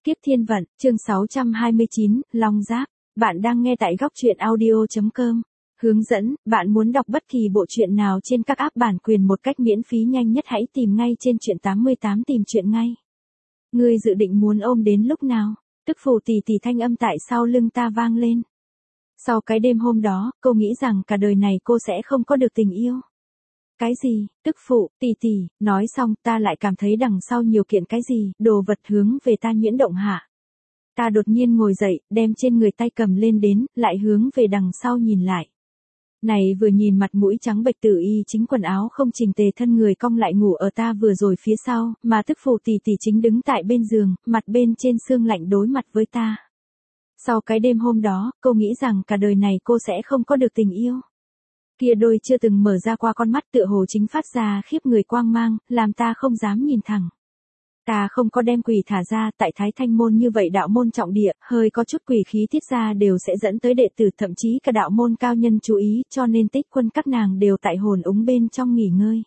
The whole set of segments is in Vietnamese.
Kiếp Thiên Vận, chương 629, Long Giáp. Bạn đang nghe tại góc truyện audio.com. Hướng dẫn, bạn muốn đọc bất kỳ bộ truyện nào trên các app bản quyền một cách miễn phí nhanh nhất hãy tìm ngay trên truyện 88 tìm truyện ngay. Ngươi dự định muốn ôm đến lúc nào? Tức phù tì tì thanh âm tại sau lưng ta vang lên. Sau cái đêm hôm đó, cô nghĩ rằng cả đời này cô sẽ không có được tình yêu. Cái gì, tức phụ, tì tì, nói xong ta lại cảm thấy đằng sau nhiều kiện cái gì, đồ vật hướng về ta nhuyễn động hạ. Ta đột nhiên ngồi dậy, đem trên người tay cầm lên đến, lại hướng về đằng sau nhìn lại. Này vừa nhìn mặt mũi trắng bệch tử y chính quần áo không chỉnh tề thân người cong lại ngủ ở ta vừa rồi phía sau, mà tức phù tì tì chính đứng tại bên giường, mặt bên trên xương lạnh đối mặt với ta. Sau cái đêm hôm đó, cô nghĩ rằng cả đời này cô sẽ không có được tình yêu. Kia đôi chưa từng mở ra qua con mắt tựa hồ chính phát ra khiếp người quang mang, làm ta không dám nhìn thẳng. Ta không có đem quỷ thả ra, tại Thái Thanh môn như vậy đạo môn trọng địa, hơi có chút quỷ khí tiết ra đều sẽ dẫn tới đệ tử thậm chí cả đạo môn cao nhân chú ý, cho nên Tích Quân các nàng đều tại hồn úng bên trong nghỉ ngơi.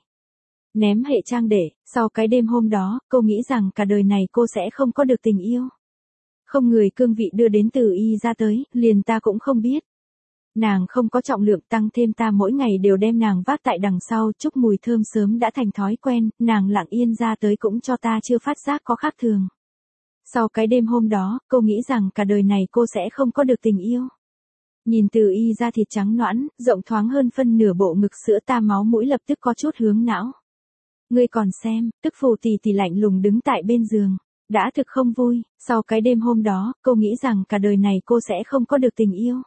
Ném hệ trang để, sau cái đêm hôm đó, cô nghĩ rằng cả đời này cô sẽ không có được tình yêu. Không người cương vị đưa đến từ y ra tới, liền ta cũng không biết. Nàng không có trọng lượng tăng thêm ta mỗi ngày đều đem nàng vác tại đằng sau, chúc mùi thơm sớm đã thành thói quen, nàng lặng yên ra tới cũng cho ta chưa phát giác có khác thường. Sau cái đêm hôm đó, cô nghĩ rằng cả đời này cô sẽ không có được tình yêu. Nhìn từ y ra thịt trắng nõn, rộng thoáng hơn phân nửa bộ ngực sữa ta máu mũi lập tức có chút hướng não. Ngươi còn xem, tức phù tì tì lạnh lùng đứng tại bên giường. Đã thực không vui, sau cái đêm hôm đó, cô nghĩ rằng cả đời này cô sẽ không có được tình yêu.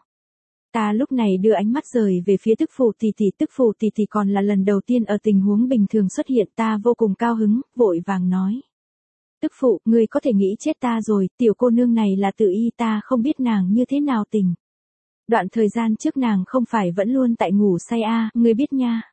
Ta lúc này đưa ánh mắt rời về phía tức phù tì tì còn là lần đầu tiên ở tình huống bình thường xuất hiện, ta vô cùng cao hứng, vội vàng nói. Tức phụ, ngươi có thể nghĩ chết ta rồi, tiểu cô nương này là tự y, ta không biết nàng như thế nào tình. Đoạn thời gian trước nàng không phải vẫn luôn tại ngủ say ngươi biết nha.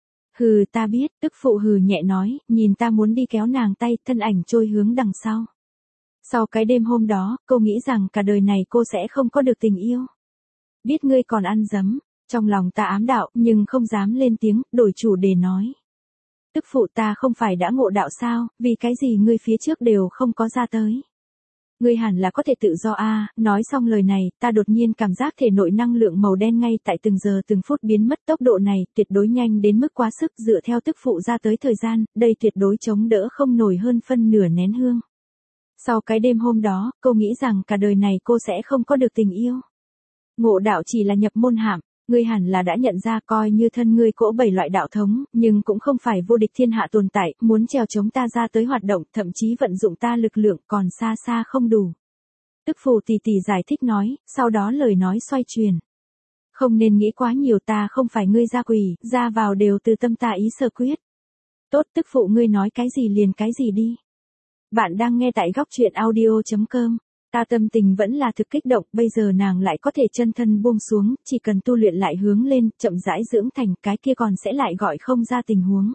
Hừ, ta biết, tức phụ hừ nhẹ nói, nhìn ta muốn đi kéo nàng tay, thân ảnh trôi hướng đằng sau. Sau cái đêm hôm đó, cô nghĩ rằng cả đời này cô sẽ không có được tình yêu. Biết ngươi còn ăn dấm, trong lòng ta ám đạo, nhưng không dám lên tiếng, đổi chủ đề nói. Tức phụ, ta không phải đã ngộ đạo sao, vì cái gì ngươi phía trước đều không có ra tới. Ngươi hẳn là có thể tự do nói xong lời này, ta đột nhiên cảm giác thể nội năng lượng màu đen ngay tại từng giờ từng phút biến mất, tốc độ này, tuyệt đối nhanh đến mức quá sức, dựa theo tức phụ ra tới thời gian, đây tuyệt đối chống đỡ không nổi hơn phân nửa nén hương. Sau cái đêm hôm đó, cô nghĩ rằng cả đời này cô sẽ không có được tình yêu. Ngộ đạo chỉ là nhập môn hàm, ngươi hẳn là đã nhận ra, coi như thân ngươi cỗ 7 loại đạo thống, nhưng cũng không phải vô địch thiên hạ tồn tại, muốn trèo chống ta ra tới hoạt động, thậm chí vận dụng ta lực lượng còn xa xa không đủ. Tức phù tì tì giải thích nói, sau đó lời nói xoay truyền. Không nên nghĩ quá nhiều, ta không phải ngươi gia quỷ, ra vào đều từ tâm ta ý sở quyết. Tốt, tức phụ, ngươi nói cái gì liền cái gì đi. Bạn đang nghe tại góc truyện audio.com. Ta tâm tình vẫn là thực kích động, bây giờ nàng lại có thể chân thân buông xuống, chỉ cần tu luyện lại hướng lên, chậm rãi dưỡng thành, cái kia còn sẽ lại gọi không ra tình huống.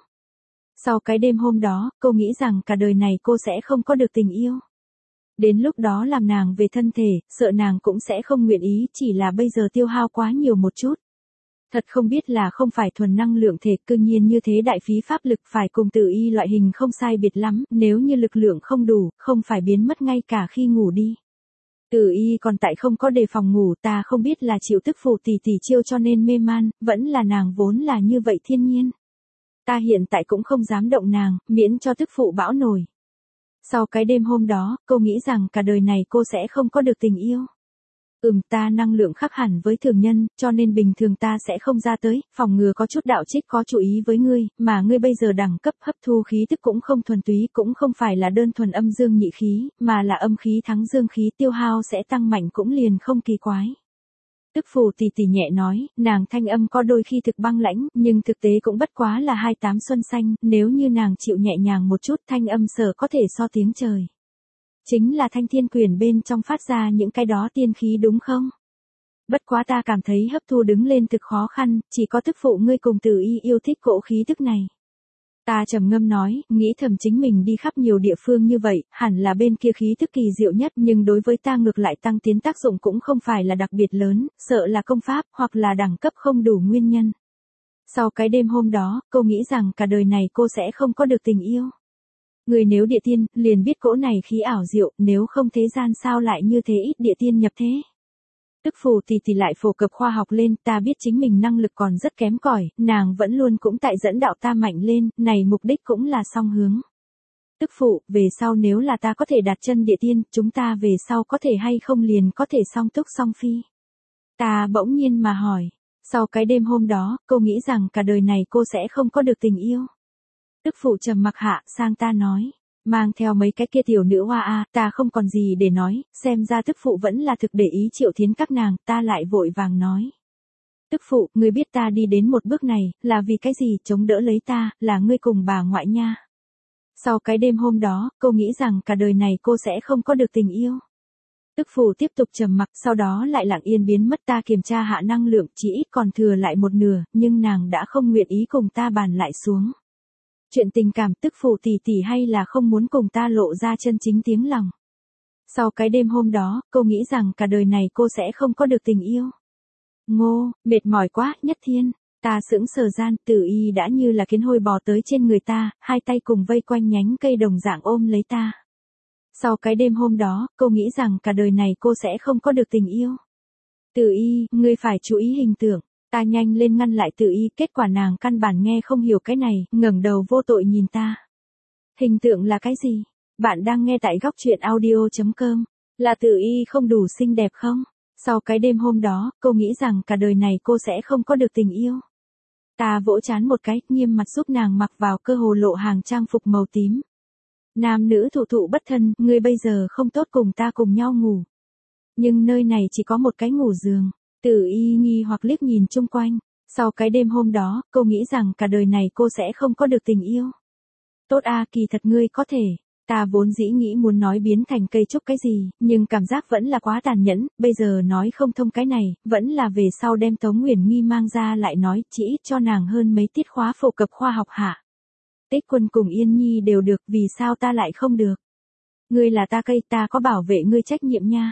Sau cái đêm hôm đó, cô nghĩ rằng cả đời này cô sẽ không có được tình yêu. Đến lúc đó làm nàng về thân thể, sợ nàng cũng sẽ không nguyện ý, chỉ là bây giờ tiêu hao quá nhiều một chút. Thật không biết là không phải thuần năng lượng thể, cư nhiên như thế đại phí pháp lực, phải cùng tử y loại hình không sai biệt lắm, nếu như lực lượng không đủ, không phải biến mất ngay cả khi ngủ đi. Tử y còn tại không có đề phòng ngủ, ta không biết là chịu tức phù tì tì chiêu cho nên mê man, vẫn là nàng vốn là như vậy thiên nhiên. Ta hiện tại cũng không dám động nàng, miễn cho tức phụ bão nổi. Sau cái đêm hôm đó, cô nghĩ rằng cả đời này cô sẽ không có được tình yêu. Ta năng lượng khác hẳn với thường nhân, cho nên bình thường ta sẽ không ra tới, phòng ngừa có chút đạo trích có chú ý với ngươi, mà ngươi bây giờ đẳng cấp hấp thu khí tức cũng không thuần túy, cũng không phải là đơn thuần âm dương nhị khí, mà là âm khí thắng dương khí, tiêu hao sẽ tăng mạnh cũng liền không kỳ quái. Tức phù tì tì nhẹ nói, nàng thanh âm có đôi khi thực băng lãnh, nhưng thực tế cũng bất quá là 28 xuân xanh, nếu như nàng chịu nhẹ nhàng một chút thanh âm sở có thể so tiếng trời. Chính là thanh thiên quyền bên trong phát ra những cái đó tiên khí đúng không? Bất quá ta cảm thấy hấp thu đứng lên thực khó khăn, chỉ có tức phụ ngươi cùng tử y yêu thích cỗ khí tức này. Ta trầm ngâm nói, nghĩ thầm chính mình đi khắp nhiều địa phương như vậy, hẳn là bên kia khí tức kỳ diệu nhất, nhưng đối với ta ngược lại tăng tiến tác dụng cũng không phải là đặc biệt lớn, sợ là công pháp, hoặc là đẳng cấp không đủ nguyên nhân. Sau cái đêm hôm đó, cô nghĩ rằng cả đời này cô sẽ không có được tình yêu. Người nếu địa tiên, liền biết cỗ này khí ảo diệu, nếu không thế gian sao lại như thế ít địa tiên nhập thế. Tức Phù tỷ lại phổ cập khoa học lên, ta biết chính mình năng lực còn rất kém cỏi, nàng vẫn luôn cũng tại dẫn đạo ta mạnh lên, này mục đích cũng là song hướng. Tức phụ, về sau nếu là ta có thể đặt chân địa tiên, chúng ta về sau có thể hay không liền có thể song túc song phi. Ta bỗng nhiên mà hỏi, sau cái đêm hôm đó, cô nghĩ rằng cả đời này cô sẽ không có được tình yêu. Tức phụ trầm mặc hạ, sang ta nói, mang theo mấy cái kia tiểu nữ hoa a, ta không còn gì để nói, xem ra tức phụ vẫn là thực để ý Triệu Thiến các nàng, ta lại vội vàng nói. Tức phụ, ngươi biết ta đi đến một bước này, là vì cái gì, chống đỡ lấy ta, là ngươi cùng bà ngoại nha. Sau cái đêm hôm đó, cô nghĩ rằng cả đời này cô sẽ không có được tình yêu. Tức Phù tiếp tục trầm mặc, sau đó lại lặng yên biến mất. Ta kiểm tra hạ năng lượng, chỉ ít còn thừa lại một nửa, nhưng nàng đã không nguyện ý cùng ta bàn lại xuống. Chuyện tình cảm, Tức Phù tỷ hay là không muốn cùng ta lộ ra chân chính tiếng lòng. Sau cái đêm hôm đó, cô nghĩ rằng cả đời này cô sẽ không có được tình yêu. Ngô, mệt mỏi quá, Nhất Thiên. Ta sững sờ gian, Tử Y đã như là kiến hôi bò tới trên người ta, hai tay cùng vây quanh nhánh cây đồng dạng ôm lấy ta. Sau cái đêm hôm đó, cô nghĩ rằng cả đời này cô sẽ không có được tình yêu. Tử Y, ngươi phải chú ý hình tượng. Ta nhanh lên ngăn lại Tử Y, kết quả nàng căn bản nghe không hiểu cái này, ngẩng đầu vô tội nhìn ta. Hình tượng là cái gì? Bạn đang nghe tại góc truyện audio.com. Là Tử Y không đủ xinh đẹp không? Sau cái đêm hôm đó, cô nghĩ rằng cả đời này cô sẽ không có được tình yêu. Ta vỗ trán một cái, nghiêm mặt giúp nàng mặc vào cơ hồ lộ hàng trang phục màu tím. Nam nữ thụ bất thân, ngươi bây giờ không tốt cùng ta cùng nhau ngủ. Nhưng nơi này chỉ có một cái ngủ giường. Tử Y nghi hoặc liếc nhìn chung quanh. Sau cái đêm hôm đó, cô nghĩ rằng cả đời này cô sẽ không có được tình yêu. Tốt a, kỳ thật ngươi có thể. Ta vốn dĩ nghĩ muốn nói biến thành cây trúc cái gì, nhưng cảm giác vẫn là quá tàn nhẫn, bây giờ nói không thông cái này, vẫn là về sau đem Tống Nguyền Nghi mang ra lại nói, chỉ ít cho nàng hơn mấy tiết khóa phổ cập khoa học hạ. Tích Quân cùng Yên Nhi đều được, vì sao ta lại không được? Ngươi là ta cây, ta có bảo vệ ngươi trách nhiệm nha.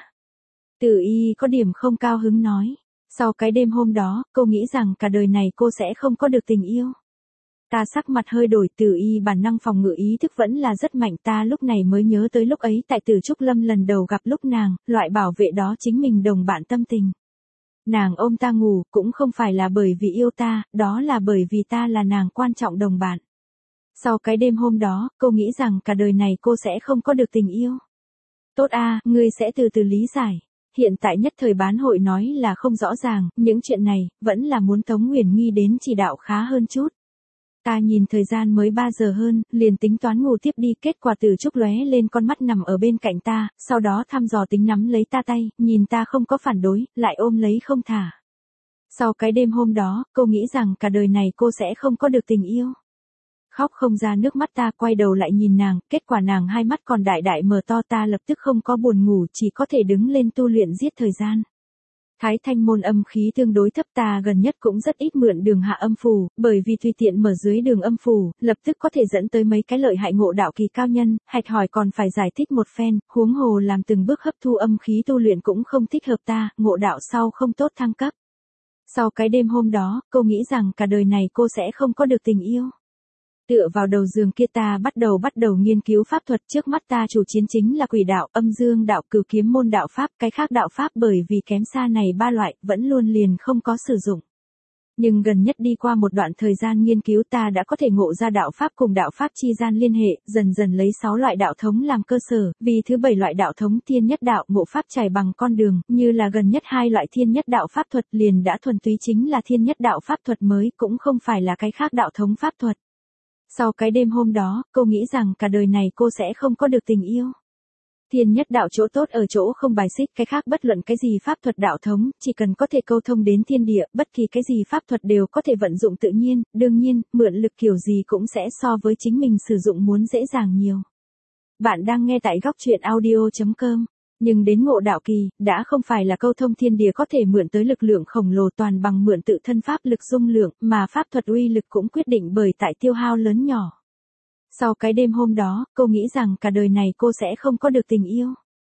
Tử Y có điểm không cao hứng nói. Sau cái đêm hôm đó, cô nghĩ rằng cả đời này cô sẽ không có được tình yêu. Ta sắc mặt hơi đổi, Tử Y bản năng phòng ngự ý thức vẫn là rất mạnh, ta lúc này mới nhớ tới lúc ấy tại Tử Trúc Lâm lần đầu gặp lúc nàng, loại bảo vệ đó chính mình đồng bạn tâm tình. Nàng ôm ta ngủ, cũng không phải là bởi vì yêu ta, đó là bởi vì ta là nàng quan trọng đồng bạn. Sau cái đêm hôm đó, cô nghĩ rằng cả đời này cô sẽ không có được tình yêu. Tốt a, ngươi sẽ từ từ lý giải. Hiện tại nhất thời bán hội nói là không rõ ràng, những chuyện này, vẫn là muốn Tống Nguyền Nghi đến chỉ đạo khá hơn chút. Ta nhìn thời gian mới 3 giờ hơn, liền tính toán ngủ tiếp đi, kết quả Tử Trúc lóe lên con mắt nằm ở bên cạnh ta, sau đó thăm dò tính nắm lấy ta tay, nhìn ta không có phản đối, lại ôm lấy không thả. Sau cái đêm hôm đó, cô nghĩ rằng cả đời này cô sẽ không có được tình yêu. Khóc không ra nước mắt, ta quay đầu lại nhìn nàng, kết quả nàng hai mắt còn đại đại mở to, ta lập tức không có buồn ngủ, chỉ có thể đứng lên tu luyện giết thời gian. Thái Thanh môn âm khí tương đối thấp, ta gần nhất cũng rất ít mượn đường hạ âm phù, bởi vì tùy tiện mở dưới đường âm phù, lập tức có thể dẫn tới mấy cái lợi hại ngộ đạo kỳ cao nhân, hạch hỏi còn phải giải thích một phen, huống hồ làm từng bước hấp thu âm khí tu luyện cũng không thích hợp ta, ngộ đạo sau không tốt thăng cấp. Sau cái đêm hôm đó, cô nghĩ rằng cả đời này cô sẽ không có được tình yêu. Tựa vào đầu giường kia ta bắt đầu nghiên cứu pháp thuật, trước mắt ta chủ chiến chính là quỷ đạo, âm dương đạo, cửu kiếm môn đạo pháp, cái khác đạo pháp bởi vì kém xa này ba loại, vẫn luôn liền không có sử dụng. Nhưng gần nhất đi qua một đoạn thời gian nghiên cứu ta đã có thể ngộ ra đạo pháp cùng đạo pháp chi gian liên hệ, dần dần lấy 6 loại đạo thống làm cơ sở, vì thứ 7 loại đạo thống thiên nhất đạo ngộ pháp trải bằng con đường, như là gần nhất 2 loại thiên nhất đạo pháp thuật liền đã thuần túy chính là thiên nhất đạo pháp thuật mới, cũng không phải là cái khác đạo thống pháp thuật. Sau cái đêm hôm đó, cô nghĩ rằng cả đời này cô sẽ không có được tình yêu. Thiên nhất đạo chỗ tốt ở chỗ không bài xích cái khác bất luận cái gì pháp thuật đạo thống, chỉ cần có thể câu thông đến thiên địa, bất kỳ cái gì pháp thuật đều có thể vận dụng tự nhiên, đương nhiên, mượn lực kiểu gì cũng sẽ so với chính mình sử dụng muốn dễ dàng nhiều. Bạn đang nghe tại góc truyện audio.com. Nhưng đến ngộ đạo kỳ, đã không phải là câu thông thiên địa có thể mượn tới lực lượng khổng lồ toàn bằng mượn tự thân pháp lực dung lượng, mà pháp thuật uy lực cũng quyết định bởi tại tiêu hao lớn nhỏ. Sau cái đêm hôm đó, cô nghĩ rằng cả đời này cô sẽ không có được tình yêu.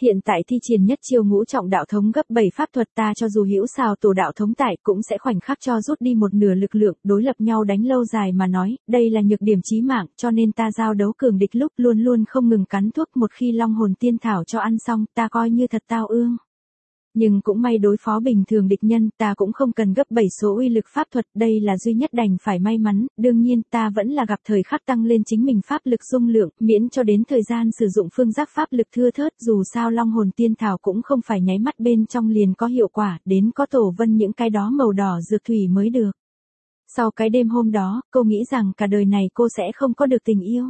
Hiện tại thi triển nhất chiêu ngũ trọng đạo thống gấp 7 pháp thuật, ta cho dù hữu xào tổ đạo thống tại cũng sẽ khoảnh khắc cho rút đi một nửa lực lượng, đối lập nhau đánh lâu dài mà nói, đây là nhược điểm chí mạng, cho nên ta giao đấu cường địch lúc luôn luôn không ngừng cắn thuốc, một khi long hồn tiên thảo cho ăn xong, ta coi như thật tao ương. Nhưng cũng may đối phó bình thường địch nhân, ta cũng không cần gấp 7 số uy lực pháp thuật, đây là duy nhất đành phải may mắn, đương nhiên ta vẫn là gặp thời khắc tăng lên chính mình pháp lực dung lượng, miễn cho đến thời gian sử dụng phương giác pháp lực thưa thớt, dù sao long hồn tiên thảo cũng không phải nháy mắt bên trong liền có hiệu quả, đến có tổ vân những cái đó màu đỏ dược thủy mới được. Sau cái đêm hôm đó, cô nghĩ rằng cả đời này cô sẽ không có được tình yêu.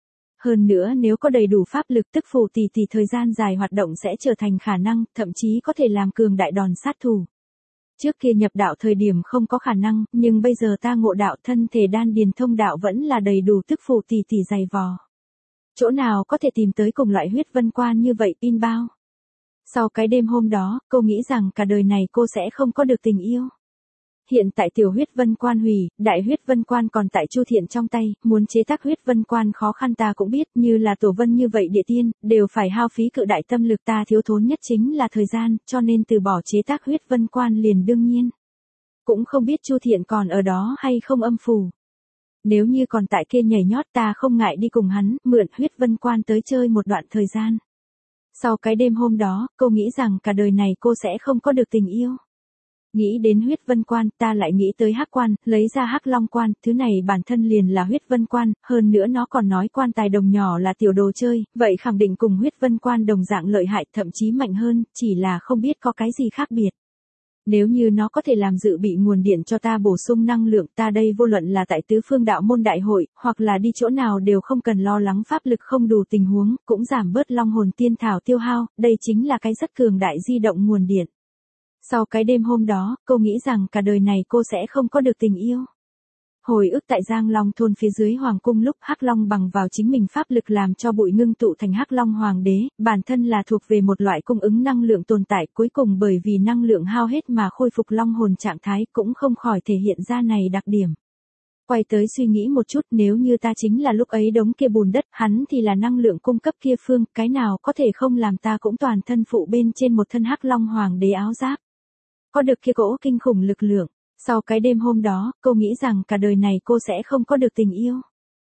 Hơn nữa nếu có đầy đủ pháp lực tức phù tỷ tỷ thời gian dài hoạt động sẽ trở thành khả năng, thậm chí có thể làm cường đại đòn sát thủ. Trước kia nhập đạo thời điểm không có khả năng, nhưng bây giờ ta ngộ đạo thân thể đan điền thông đạo vẫn là đầy đủ tức phù tỷ tỷ dày vò. Chỗ nào có thể tìm tới cùng loại huyết vân quan như vậy pin bao. Sau cái đêm hôm đó, cô nghĩ rằng cả đời này cô sẽ không có được tình yêu. Hiện tại tiểu huyết vân quan hủy, đại huyết vân quan còn tại Chu Thiện trong tay, muốn chế tác huyết vân quan khó khăn ta cũng biết, như là tổ vân như vậy địa tiên, đều phải hao phí cự đại tâm lực, ta thiếu thốn nhất chính là thời gian, cho nên từ bỏ chế tác huyết vân quan liền đương nhiên. Cũng không biết Chu Thiện còn ở đó hay không âm phù. Nếu như còn tại kia nhảy nhót ta không ngại đi cùng hắn, mượn huyết vân quan tới chơi một đoạn thời gian. Sau cái đêm hôm đó, cô nghĩ rằng cả đời này cô sẽ không có được tình yêu. Nghĩ đến huyết vân quan, ta lại nghĩ tới hắc quan, lấy ra hắc long quan, thứ này bản thân liền là huyết vân quan, hơn nữa nó còn nói quan tài đồng nhỏ là tiểu đồ chơi, vậy khẳng định cùng huyết vân quan đồng dạng lợi hại, thậm chí mạnh hơn, chỉ là không biết có cái gì khác biệt. Nếu như nó có thể làm dự bị nguồn điện cho ta bổ sung năng lượng, ta đây vô luận là tại tứ phương đạo môn đại hội, hoặc là đi chỗ nào đều không cần lo lắng pháp lực không đủ tình huống, cũng giảm bớt long hồn tiên thảo tiêu hao, đây chính là cái rất cường đại di động nguồn điện. Sau cái đêm hôm đó, cô nghĩ rằng cả đời này cô sẽ không có được tình yêu. Hồi ức tại Giang Long thôn phía dưới hoàng cung lúc Hắc Long bằng vào chính mình pháp lực làm cho bụi ngưng tụ thành Hắc Long hoàng đế, bản thân là thuộc về một loại cung ứng năng lượng tồn tại, cuối cùng bởi vì năng lượng hao hết mà khôi phục long hồn trạng thái, cũng không khỏi thể hiện ra này đặc điểm. Quay tới suy nghĩ một chút, nếu như ta chính là lúc ấy đống kia bùn đất, hắn thì là năng lượng cung cấp kia phương, cái nào có thể không làm ta cũng toàn thân phụ bên trên một thân Hắc Long hoàng đế áo giáp. Có được kia cỗ kinh khủng lực lượng. Sau cái đêm hôm đó, cô nghĩ rằng cả đời này cô sẽ không có được tình yêu.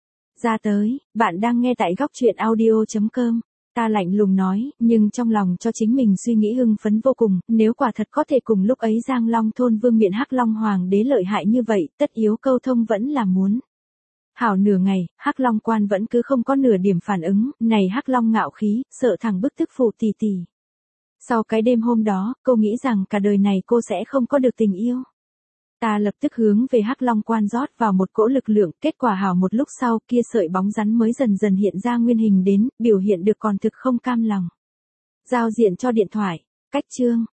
Ra tới, bạn đang nghe tại góc truyện audio.com. Ta lạnh lùng nói, nhưng trong lòng cho chính mình suy nghĩ hưng phấn vô cùng, nếu quả thật có thể cùng lúc ấy Giang Long thôn vương miện Hắc Long hoàng đế lợi hại như vậy, tất yếu câu thông vẫn là muốn. Hảo nửa ngày, Hắc Long quan vẫn cứ không có nửa điểm phản ứng, này Hắc Long ngạo khí, sợ thằng bức tức phù tỷ tỷ. Sau cái đêm hôm đó, cô nghĩ rằng cả đời này cô sẽ không có được tình yêu. Ta lập tức hướng về Hắc Long quan rót vào một cỗ lực lượng, kết quả hảo một lúc sau kia sợi bóng rắn mới dần dần hiện ra nguyên hình đến, biểu hiện được còn thực không cam lòng. Giao diện cho điện thoại, cách chương.